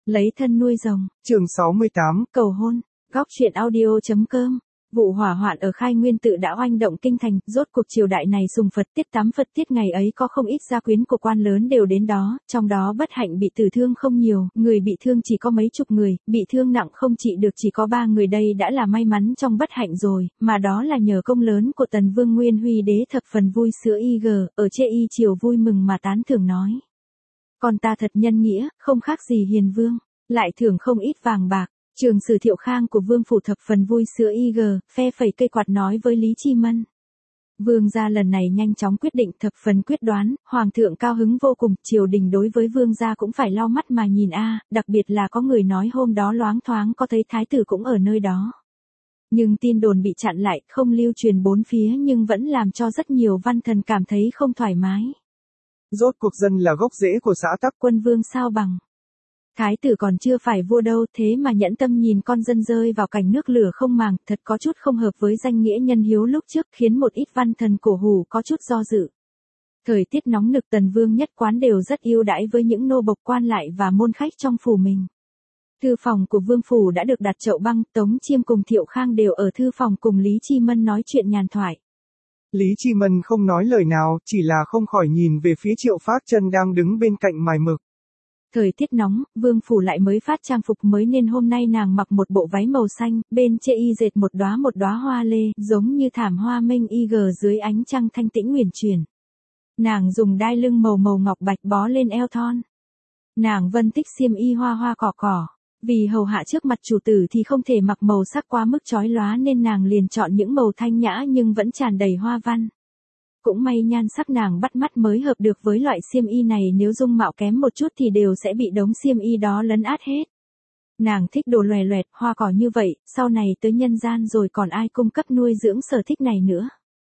Lấy thân nuôi rồng. Chương 68. Cầu hôn. Góc truyện audio.com. Vụ hỏa hoạn ở Khai Nguyên Tự đã oanh động kinh thành, rốt cuộc triều đại này sùng Phật tiết tắm Phật tiết ngày ấy có không ít gia quyến của quan lớn đều đến đó, trong đó bất hạnh bị tử thương không nhiều, người bị thương chỉ có mấy chục người, bị thương nặng không trị được chỉ có 3 người, đây đã là may mắn trong bất hạnh rồi, mà đó là nhờ công lớn của Tần Vương Nguyên Huy đế thập phần vui sữa ở chê y triều vui mừng mà tán thưởng nói. Con ta thật nhân nghĩa, không khác gì hiền vương, lại thưởng không ít vàng bạc. Trường Sử Thiệu Khang của Vương phủ thập phần vui sữa phe phẩy cây quạt nói với Lý Chi Mân. Vương gia lần này nhanh chóng quyết định, thập phần quyết đoán, hoàng thượng cao hứng vô cùng, triều đình đối với vương gia cũng phải lau mắt mà nhìn đặc biệt là có người nói hôm đó loáng thoáng có thấy thái tử cũng ở nơi đó. Nhưng tin đồn bị chặn lại, không lưu truyền bốn phía nhưng vẫn làm cho rất nhiều văn thần cảm thấy không thoải mái. Rốt cuộc dân là gốc rễ của xã tắc, quân vương sao bằng. Thái tử còn chưa phải vua đâu, thế mà nhẫn tâm nhìn con dân rơi vào cảnh nước lửa không màng, thật có chút không hợp với danh nghĩa nhân hiếu lúc trước, khiến một ít văn thần cổ hủ có chút do dự. Thời tiết nóng nực, Tần Vương nhất quán đều rất yêu đãi với những nô bộc quan lại và môn khách trong phủ mình. Thư phòng của Vương phủ đã được đặt chậu băng, Tống Chiêm cùng Thiệu Khang đều ở thư phòng cùng Lý Chi Mân nói chuyện nhàn thoại. Lý Chi Mân không nói lời nào, chỉ là không khỏi nhìn về phía Triệu Phác Chân đang đứng bên cạnh mài mực. Thời tiết nóng, Vương phủ lại mới phát trang phục mới nên hôm nay nàng mặc một bộ váy màu xanh, bên chê y dệt một đóa hoa lê, giống như thảm hoa mênh dưới ánh trăng thanh tĩnh uyển chuyển. Nàng dùng đai lưng màu ngọc bạch bó lên eo thon. Nàng vân tích xiêm y hoa cỏ. Vì hầu hạ trước mặt chủ tử thì không thể mặc màu sắc quá mức chói lóa nên nàng liền chọn những màu thanh nhã nhưng vẫn tràn đầy hoa văn. Cũng may nhan sắc nàng bắt mắt mới hợp được với loại xiêm y này, nếu dung mạo kém một chút thì đều sẽ bị đống xiêm y đó lấn át hết. Nàng thích đồ loè loẹt, hoa cỏ như vậy, sau này tới nhân gian rồi còn ai cung cấp nuôi dưỡng sở thích này nữa.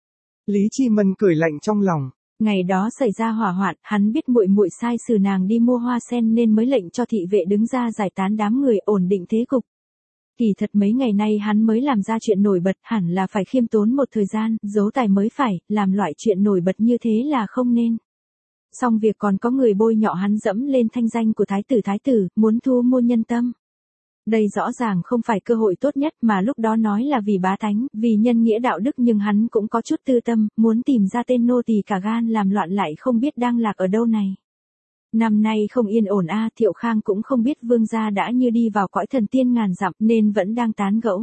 Lý Chi Mân cười lạnh trong lòng. Ngày đó xảy ra hỏa hoạn, hắn biết muội sai sử nàng đi mua hoa sen nên mới lệnh cho thị vệ đứng ra giải tán đám người, ổn định thế cục. Kỳ thật mấy ngày nay hắn mới làm ra chuyện nổi bật, hẳn là phải khiêm tốn một thời gian, giấu tài mới phải, làm loại chuyện nổi bật như thế là không nên. Xong việc còn có người bôi nhọ hắn, dẫm lên thanh danh của thái tử, muốn thu mua nhân tâm. Đây rõ ràng không phải cơ hội tốt nhất, mà lúc đó nói là vì bá tánh, vì nhân nghĩa đạo đức, nhưng hắn cũng có chút tư tâm, muốn tìm ra tên nô tỳ cả gan làm loạn lại không biết đang lạc ở đâu này. Năm nay không yên ổn Thiệu Khang cũng không biết vương gia đã như đi vào cõi thần tiên ngàn dặm nên vẫn đang tán gẫu.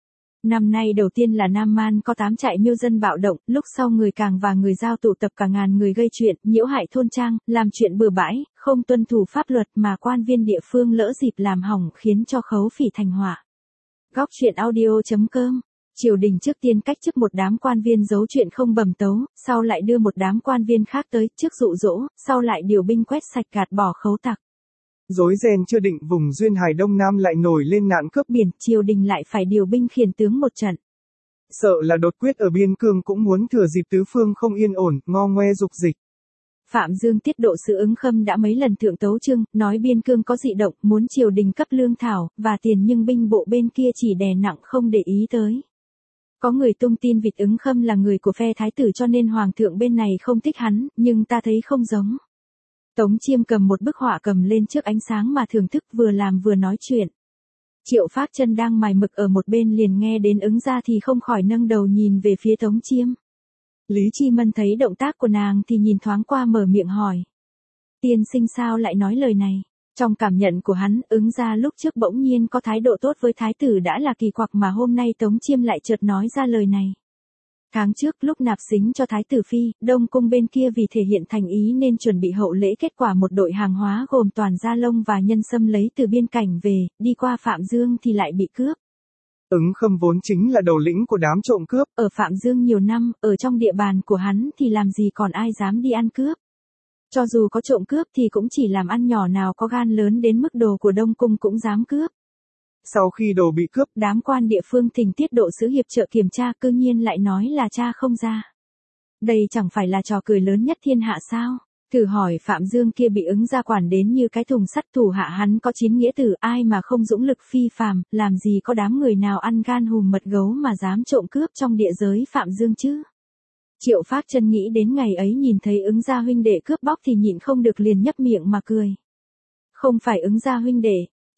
Năm nay đầu tiên là Nam Man có 8 trại miêu dân bạo động, lúc sau người Càng và người Giao tụ tập cả ngàn người gây chuyện, nhiễu hại thôn trang, làm chuyện bừa bãi, không tuân thủ pháp luật mà quan viên địa phương lỡ dịp làm hỏng khiến cho khấu phỉ thành họa. Góc truyện audio.com. Triều đình trước tiên cách chức một đám quan viên giấu chuyện không bẩm tấu, sau lại đưa một đám quan viên khác tới, trước dụ dỗ, sau lại điều binh quét sạch gạt bỏ khấu tặc. Rối ren chưa định, vùng duyên hải Đông Nam lại nổi lên nạn cướp biển, triều đình lại phải điều binh khiển tướng một trận. Sợ là đột quyết ở biên cương cũng muốn thừa dịp tứ phương không yên ổn, ngo ngoe dục dịch. Phạm Dương tiết độ sứ Ứng Khâm đã mấy lần thượng tấu chương, nói biên cương có dị động, muốn triều đình cấp lương thảo và tiền, nhưng binh bộ bên kia chỉ đè nặng không để ý tới. Có người tung tin vịt Ứng Khâm là người của phe thái tử cho nên hoàng thượng bên này không thích hắn, nhưng ta thấy không giống. Tống Chiêm cầm một bức họa cầm lên trước ánh sáng mà thưởng thức, vừa làm vừa nói chuyện. Triệu Phác Chân đang mài mực ở một bên liền nghe đến Ứng gia thì không khỏi nâng đầu nhìn về phía Tống Chiêm. Lý Chi Mân thấy động tác của nàng thì nhìn thoáng qua mở miệng hỏi. Tiên sinh sao lại nói lời này? Trong cảm nhận của hắn, Ứng gia lúc trước bỗng nhiên có thái độ tốt với thái tử đã là kỳ quặc, mà hôm nay Tống Chiêm lại chợt nói ra lời này. Tháng trước lúc nạp xính cho thái tử phi, Đông cung bên kia vì thể hiện thành ý nên chuẩn bị hậu lễ, kết quả một đội hàng hóa gồm toàn da lông và nhân sâm lấy từ biên cảnh về, đi qua Phạm Dương thì lại bị cướp. Ứng Khâm vốn chính là đầu lĩnh của đám trộm cướp. Ở Phạm Dương nhiều năm, ở trong địa bàn của hắn thì làm gì còn ai dám đi ăn cướp. Cho dù có trộm cướp thì cũng chỉ làm ăn nhỏ, nào có gan lớn đến mức đồ của Đông cung cũng dám cướp. Sau khi đồ bị cướp, đám quan địa phương thỉnh tiết độ sứ hiệp trợ kiểm tra, cư nhiên lại nói là tra không ra. Đây chẳng phải là trò cười lớn nhất thiên hạ sao? Thử hỏi Phạm Dương kia bị Ứng gia quản đến như cái thùng sắt, thủ hạ hắn có 9 nghĩa tử, ai mà không dũng lực phi phàm, làm gì có đám người nào ăn gan hùm mật gấu mà dám trộm cướp trong địa giới Phạm Dương chứ? Triệu Phác Chân nghĩ đến ngày ấy nhìn thấy Ứng gia huynh đệ cướp bóc thì nhịn không được liền nhấp miệng mà cười. Không phải Ứng gia huynh đệ,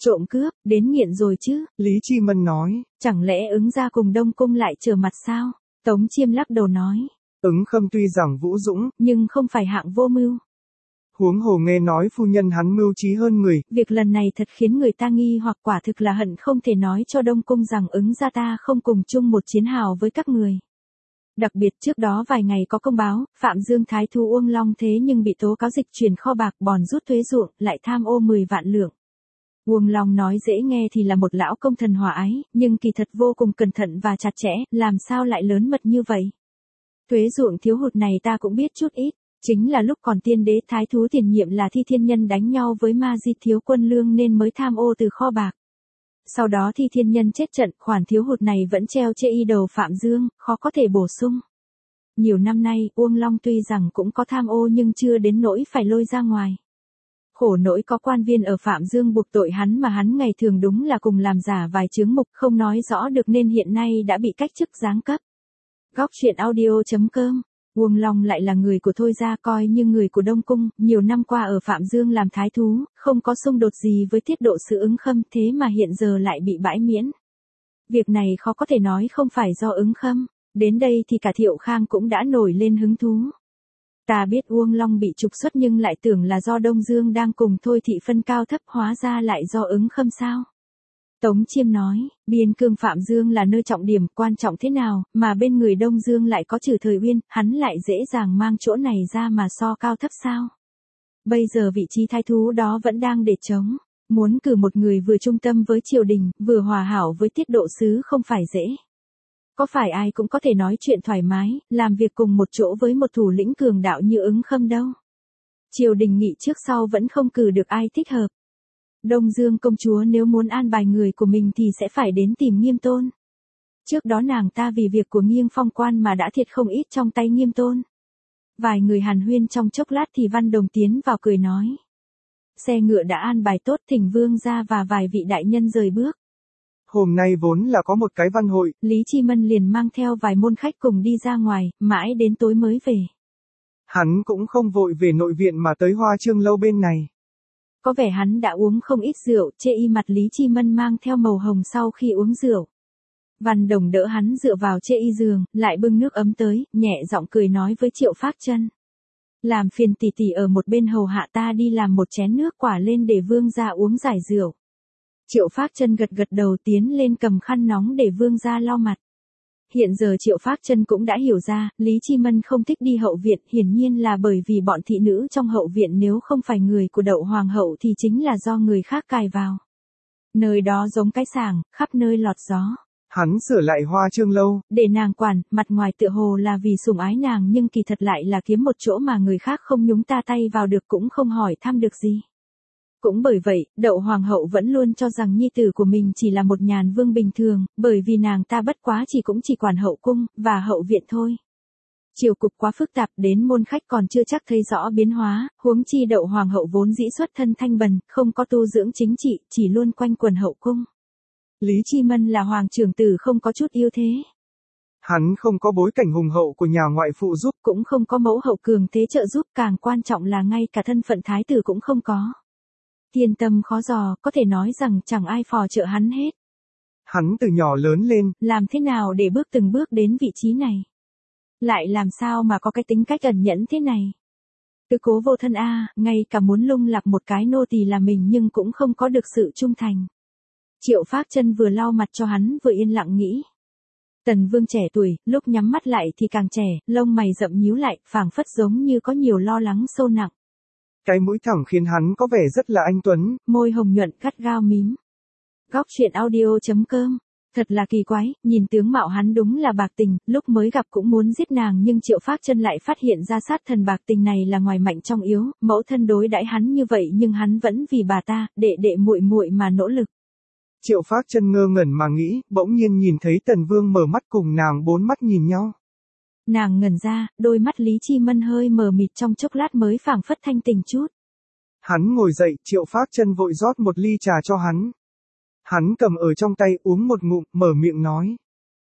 Trộm cướp, đến nghiện rồi chứ. Lý Chi Mân nói. Chẳng lẽ Ứng gia cùng Đông Cung lại trở mặt sao? Tống Chiêm lắc đầu nói. Ứng Khâm tuy rằng vũ dũng, nhưng không phải hạng vô mưu. Huống hồ nghe nói phu nhân hắn mưu trí hơn người. Việc lần này thật khiến người ta nghi hoặc quả thực là hận không thể nói cho Đông Cung rằng Ứng gia ta không cùng chung một chiến hào với các người. Đặc biệt trước đó vài ngày có công báo, Phạm Dương Thái Thú Uông Long thế nhưng bị tố cáo dịch chuyển kho bạc bòn rút thuế ruộng, lại tham ô 10 vạn lượng. Uông Long nói dễ nghe thì là một lão công thần hòa ái, nhưng kỳ thật vô cùng cẩn thận và chặt chẽ, làm sao lại lớn mật như vậy. Thuế ruộng thiếu hụt này ta cũng biết chút ít, chính là lúc còn tiên đế Thái Thú tiền nhiệm là Thi Thiên Nhân đánh nhau với Ma Di thiếu quân lương nên mới tham ô từ kho bạc. Sau đó Thi Thiên Nhân chết trận, khoản thiếu hụt này vẫn treo trên y đầu Phạm Dương, khó có thể bổ sung. Nhiều năm nay, Uông Long tuy rằng cũng có tham ô nhưng chưa đến nỗi phải lôi ra ngoài. Khổ nỗi có quan viên ở Phạm Dương buộc tội hắn mà hắn ngày thường đúng là cùng làm giả vài chứng mục không nói rõ được nên hiện nay đã bị cách chức giáng cấp. Góc truyện audio.com. Uông Long lại là người của Thôi gia coi như người của Đông Cung, nhiều năm qua ở Phạm Dương làm thái thú, không có xung đột gì với tiết độ sứ Ứng Khâm thế mà hiện giờ lại bị bãi miễn. Việc này khó có thể nói không phải do Ứng Khâm, đến đây thì cả Thiệu Khang cũng đã nổi lên hứng thú. Ta biết Uông Long bị trục xuất nhưng lại tưởng là do Đông Dương đang cùng Thôi thị phân cao thấp hóa ra lại do Ứng Khâm sao? Tống Chiêm nói, biên cương Phạm Dương là nơi trọng điểm quan trọng thế nào, mà bên người Đông Dương lại có Trừ Thời Uyên, hắn lại dễ dàng mang chỗ này ra mà so cao thấp sao? Bây giờ vị trí thái thú đó vẫn đang để trống, muốn cử một người vừa trung tâm với triều đình, vừa hòa hảo với tiết độ sứ không phải dễ. Có phải ai cũng có thể nói chuyện thoải mái, làm việc cùng một chỗ với một thủ lĩnh cường đạo như Ứng Khâm đâu. Triều đình nghị trước sau vẫn không cử được ai thích hợp. Đông Dương công chúa nếu muốn an bài người của mình thì sẽ phải đến tìm Nghiêm Tôn. Trước đó nàng ta vì việc của Nghiêng Phong quan mà đã thiệt không ít trong tay Nghiêm Tôn. Vài người hàn huyên trong chốc lát thì Văn Đồng tiến vào cười nói. Xe ngựa đã an bài tốt, thỉnh vương gia và vài vị đại nhân rời bước. Hôm nay vốn là có một cái văn hội. Lý Chi Mân liền mang theo vài môn khách cùng đi ra ngoài, mãi đến tối mới về. Hắn cũng không vội về nội viện mà tới Hoa Trương lâu bên này. Có vẻ hắn đã uống không ít rượu, chê y mặt Lý Chi Mân mang theo màu hồng sau khi uống rượu. Văn Đồng đỡ hắn dựa vào chê y giường, lại bưng nước ấm tới, nhẹ giọng cười nói với Triệu Phác Chân. Làm phiền tỷ tỷ ở một bên hầu hạ ta đi làm một chén nước quả lên để vương gia uống giải rượu. Triệu Phác Chân gật gật đầu tiến lên cầm khăn nóng để vương gia lau mặt. Hiện giờ Triệu Phác Chân cũng đã hiểu ra, Lý Chi Mân không thích đi hậu viện, hiển nhiên là bởi vì bọn thị nữ trong hậu viện nếu không phải người của Đậu Hoàng hậu thì chính là do người khác cài vào. Nơi đó giống cái sàng, khắp nơi lọt gió. Hắn sửa lại Hoa Trương lâu, để nàng quản, mặt ngoài tựa hồ là vì sủng ái nàng nhưng kỳ thật lại là kiếm một chỗ mà người khác không nhúng ta tay vào được cũng không hỏi thăm được gì. Cũng bởi vậy, Đậu Hoàng hậu vẫn luôn cho rằng nhi tử của mình chỉ là một nhàn vương bình thường, bởi vì nàng ta bất quá cũng chỉ quản hậu cung, và hậu viện thôi. Triều cục quá phức tạp đến môn khách còn chưa chắc thấy rõ biến hóa, huống chi Đậu Hoàng hậu vốn dĩ xuất thân thanh bần, không có tu dưỡng chính trị, chỉ luôn quanh quần hậu cung. Lý Chi Mân là hoàng trưởng tử không có chút yêu thế. Hắn không có bối cảnh hùng hậu của nhà ngoại phụ giúp, cũng không có mẫu hậu cường thế trợ giúp, càng quan trọng là ngay cả thân phận thái tử cũng không có. Thiên tâm khó dò, có thể nói rằng chẳng ai phò trợ hắn hết. Hắn từ nhỏ lớn lên, làm thế nào để từng bước đến vị trí này? Lại làm sao mà có cái tính cách ẩn nhẫn thế này? Tứ cố vô thân ngay cả muốn lung lạc một cái nô tỳ là mình nhưng cũng không có được sự trung thành. Triệu Phác Chân vừa lau mặt cho hắn vừa yên lặng nghĩ. Tần Vương trẻ tuổi, lúc nhắm mắt lại thì càng trẻ, lông mày rậm nhíu lại, phảng phất giống như có nhiều lo lắng sâu nặng. Cái mũi thẳng khiến hắn có vẻ rất là anh tuấn. Môi hồng nhuận gắt gao mím. Góc truyện audio.com. Thật là kỳ quái, nhìn tướng mạo hắn đúng là bạc tình, lúc mới gặp cũng muốn giết nàng nhưng Triệu Phác Chân lại phát hiện ra sát thần bạc tình này là ngoài mạnh trong yếu, mẫu thân đối đãi hắn như vậy nhưng hắn vẫn vì bà ta, đệ muội muội mà nỗ lực. Triệu Phác Chân ngơ ngẩn mà nghĩ, bỗng nhiên nhìn thấy Tần Vương mở mắt cùng nàng bốn mắt nhìn nhau. Nàng ngẩn ra, đôi mắt Lý Chi Mân hơi mờ mịt trong chốc lát mới phảng phất thanh tỉnh chút. Hắn ngồi dậy, Triệu Phác Chân vội rót một ly trà cho hắn. Hắn cầm ở trong tay uống một ngụm, mở miệng nói.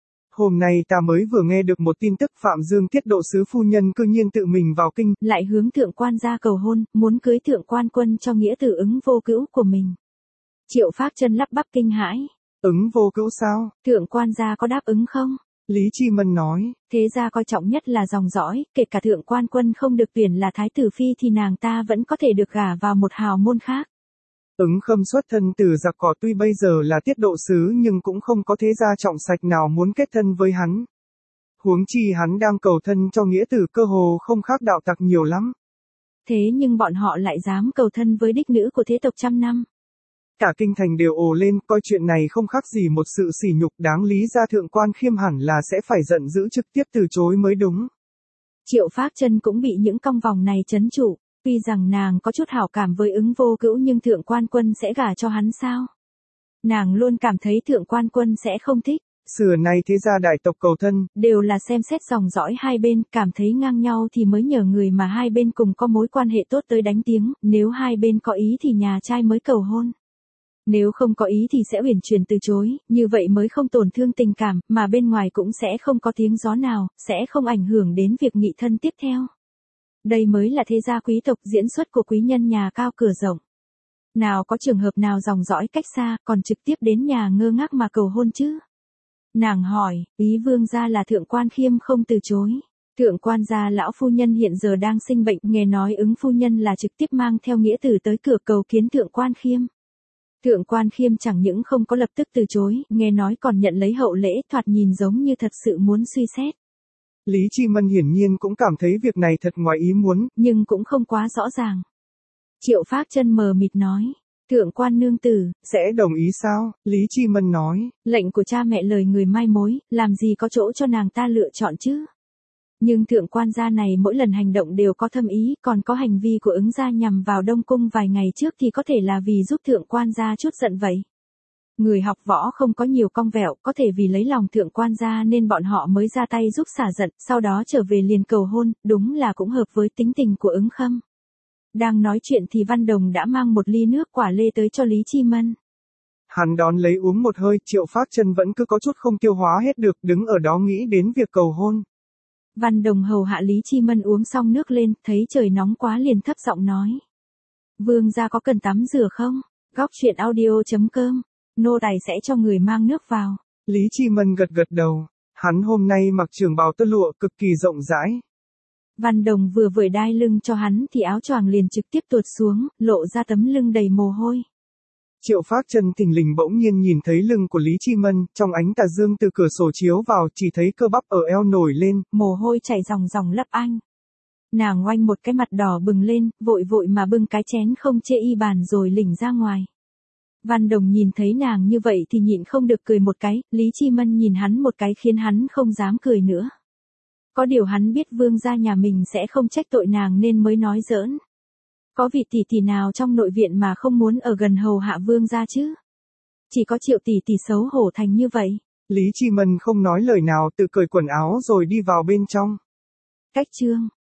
Hôm nay ta mới vừa nghe được một tin tức Phạm Dương tiết độ sứ phu nhân cư nhiên tự mình vào kinh. Lại hướng thượng quan ra cầu hôn, muốn cưới thượng quan quân cho nghĩa tử Ứng Vô Cữu của mình. Triệu Phác Chân lắp bắp kinh hãi. Ứng Vô Cữu sao? Thượng quan gia có đáp ứng không? Lý Chi Mân nói. Thế gia coi trọng nhất là dòng dõi, kể cả thượng quan quân không được tuyển là thái tử phi thì nàng ta vẫn có thể được gả vào một hào môn khác. Ứng Khâm xuất thân từ giặc cỏ, tuy bây giờ là tiết độ sứ nhưng cũng không có thế gia trọng sạch nào muốn kết thân với hắn. Huống chi hắn đang cầu thân cho nghĩa tử, cơ hồ không khác đạo tặc nhiều lắm. Thế nhưng bọn họ lại dám cầu thân với đích nữ của thế tộc trăm năm. Cả kinh thành đều ồ lên, coi chuyện này không khác gì một sự sỉ nhục, đáng lý ra thượng quan Khiêm hẳn là sẽ phải giận dữ trực tiếp từ chối mới đúng. Triệu Phác Chân cũng bị những cong vòng này trấn trụ, tuy rằng nàng có chút hảo cảm với Ứng Vô Cữu nhưng thượng quan quân sẽ gả cho hắn sao? Nàng luôn cảm thấy thượng quan quân sẽ không thích. Xưa nay thế gia đại tộc cầu thân, đều là xem xét dòng dõi hai bên, cảm thấy ngang nhau thì mới nhờ người mà hai bên cùng có mối quan hệ tốt tới đánh tiếng, nếu hai bên có ý thì nhà trai mới cầu hôn. Nếu không có ý thì sẽ uyển chuyển từ chối, như vậy mới không tổn thương tình cảm, mà bên ngoài cũng sẽ không có tiếng gió nào, sẽ không ảnh hưởng đến việc nghị thân tiếp theo. Đây mới là thế gia quý tộc, diễn xuất của quý nhân nhà cao cửa rộng. Nào có trường hợp nào dòng dõi cách xa, còn trực tiếp đến nhà ngơ ngác mà cầu hôn chứ? Nàng hỏi, ý vương gia là thượng quan Khiêm không từ chối. Thượng quan gia lão phu nhân hiện giờ đang sinh bệnh, nghe nói Ứng phu nhân là trực tiếp mang theo nghĩa tử tới cửa cầu kiến thượng quan Khiêm. Thượng quan Khiêm chẳng những không có lập tức từ chối, nghe nói còn nhận lấy hậu lễ, thoạt nhìn giống như thật sự muốn suy xét. Lý Chi Mân hiển nhiên cũng cảm thấy việc này thật ngoài ý muốn, nhưng cũng không quá rõ ràng. Triệu Phác Chân mờ mịt nói, thượng quan nương tử, sẽ đồng ý sao? Lý Chi Mân nói, lệnh của cha mẹ lời người mai mối, làm gì có chỗ cho nàng ta lựa chọn chứ? Nhưng thượng quan gia này mỗi lần hành động đều có thâm ý, còn có hành vi của Ứng gia nhằm vào Đông Cung vài ngày trước thì có thể là vì giúp thượng quan gia chút giận vậy. Người học võ không có nhiều cong vẹo, có thể vì lấy lòng thượng quan gia nên bọn họ mới ra tay giúp xả giận, sau đó trở về liền cầu hôn, đúng là cũng hợp với tính tình của Ứng Khâm. Đang nói chuyện thì Văn Đồng đã mang một ly nước quả lê tới cho Lý Chi Mân. Hắn đón lấy uống một hơi, Triệu Phác Chân vẫn cứ có chút không tiêu hóa hết được, đứng ở đó nghĩ đến việc cầu hôn. Văn Đồng hầu hạ Lý Chi Mân uống xong nước lên, thấy trời nóng quá liền thấp giọng nói. Vương gia có cần tắm rửa không? Góc truyện audio.com, nô tài sẽ cho người mang nước vào. Lý Chi Mân gật gật đầu, hắn hôm nay mặc trường bào tơ lụa cực kỳ rộng rãi. Văn Đồng vừa vưởi đai lưng cho hắn thì áo choàng liền trực tiếp tuột xuống, lộ ra tấm lưng đầy mồ hôi. Triệu Phác Chân thình lình bỗng nhiên nhìn thấy lưng của Lý Chi Mân, trong ánh tà dương từ cửa sổ chiếu vào, chỉ thấy cơ bắp ở eo nổi lên, mồ hôi chảy ròng ròng lấp anh. Nàng ngoanh một cái mặt đỏ bừng lên, vội vội mà bưng cái chén không chê y bàn rồi lỉnh ra ngoài. Văn Đồng nhìn thấy nàng như vậy thì nhịn không được cười một cái, Lý Chi Mân nhìn hắn một cái khiến hắn không dám cười nữa. Có điều hắn biết vương gia nhà mình sẽ không trách tội nàng nên mới nói giỡn. Có vị tỷ tỷ nào trong nội viện mà không muốn ở gần hầu hạ vương gia chứ? Chỉ có Triệu tỷ tỷ xấu hổ thành như vậy. Lý Chi Mân không nói lời nào, tự cởi quần áo rồi đi vào bên trong. Cách chương